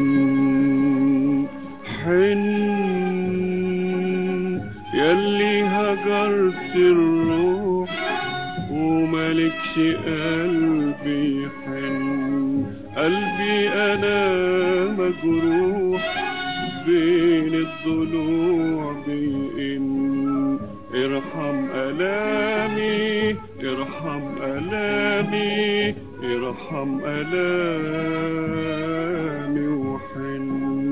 حن ياللي هجرت الروح وملكش قلبي. حن قلبي أنا مجروح بين الضلوع بين. ارحم ألامي ارحم ألامي ارحم ألامي وحن.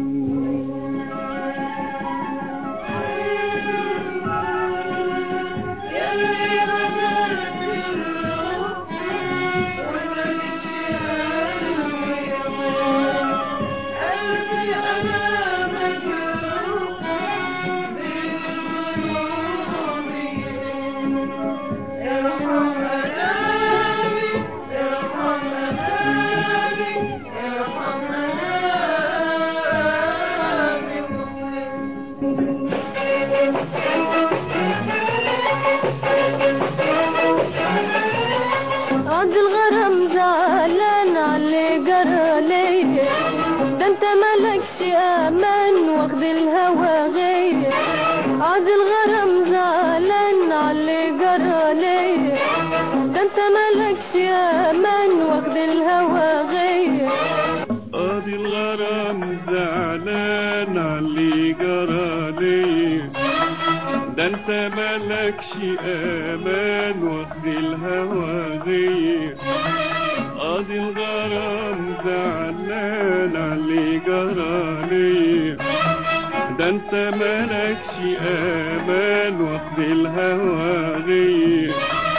عند الغرام زعلان عاللي جرى ليا، ده انت مالكش امان واخد الهوى غيا. عند الغرام زعلان عاللي جرى ليا، ده انت مالكش امان واخد الهوى غيا. قاضي الغرام زعلان عاللي جرى ليا، ده انت مالكش امان واخد الهوى غير. قاضي الغرام زعلان عاللي جرى ليا، ده انت مالكش امان واخد الهوى غير.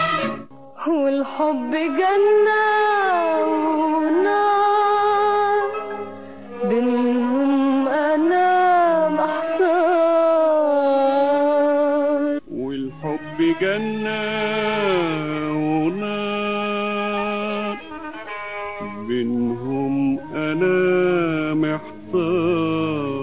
والحب جنة ونار بينهم انا محتار. والحب جنة ونار بينهم أنا محتار.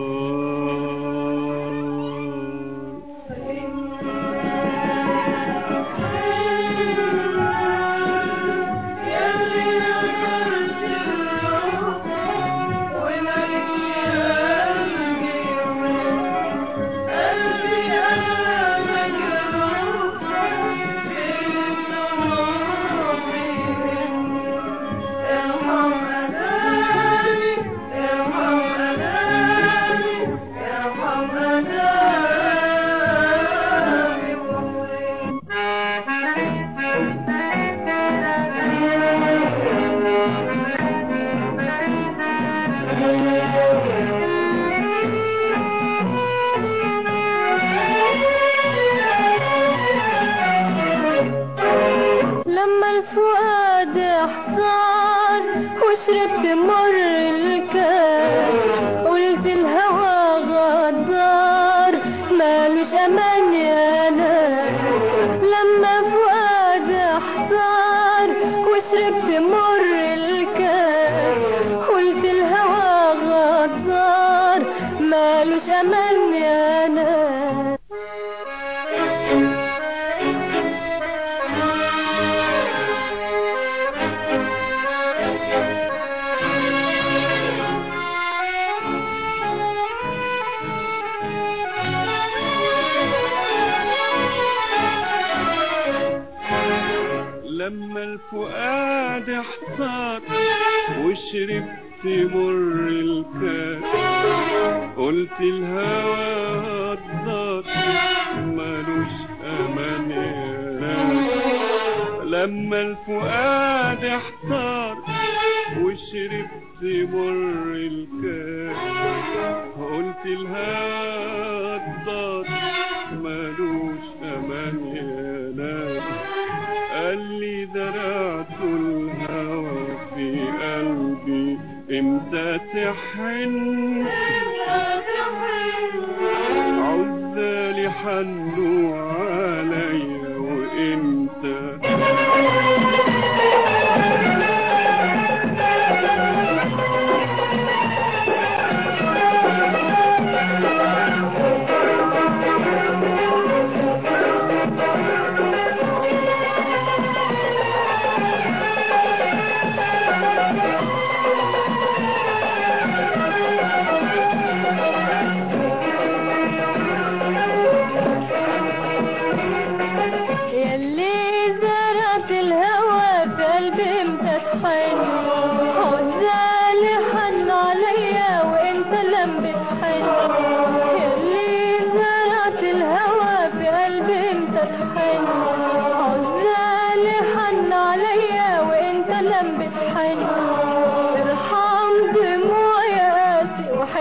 لما الفؤاد احتار وشربت مر الكاس، قلت الهوى غدار مالوش امان يا ناس. لما الفؤاد احتار وشربت مر الكاس، قلت الهوى غدار مالوش امان يا ناس. لما الفؤاد احتار وشربت مر الكاس، قلت الهوى غدار مالوش امان يا ناس. لما الفؤاد احتار وشربت مر الكاس، قلت الهوى غدار مالوش امان يا ناس. قال لي زرعت الهوى في قلبي امتى تحن، عزالي حنوا عليا وانت.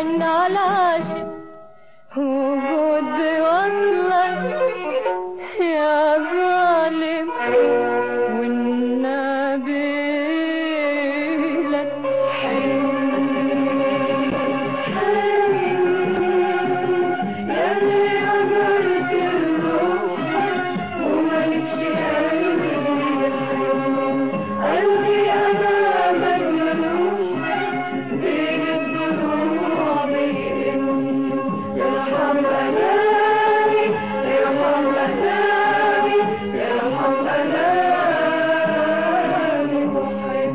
حن على عاشق وجود بوصلك يا ظالم والنبي لا تحن يا اللي أجرت الروح ومالكش قلبي أنا مجنون بين الدموع بين ارحم أناني ارحم أناني ارحم أناني محن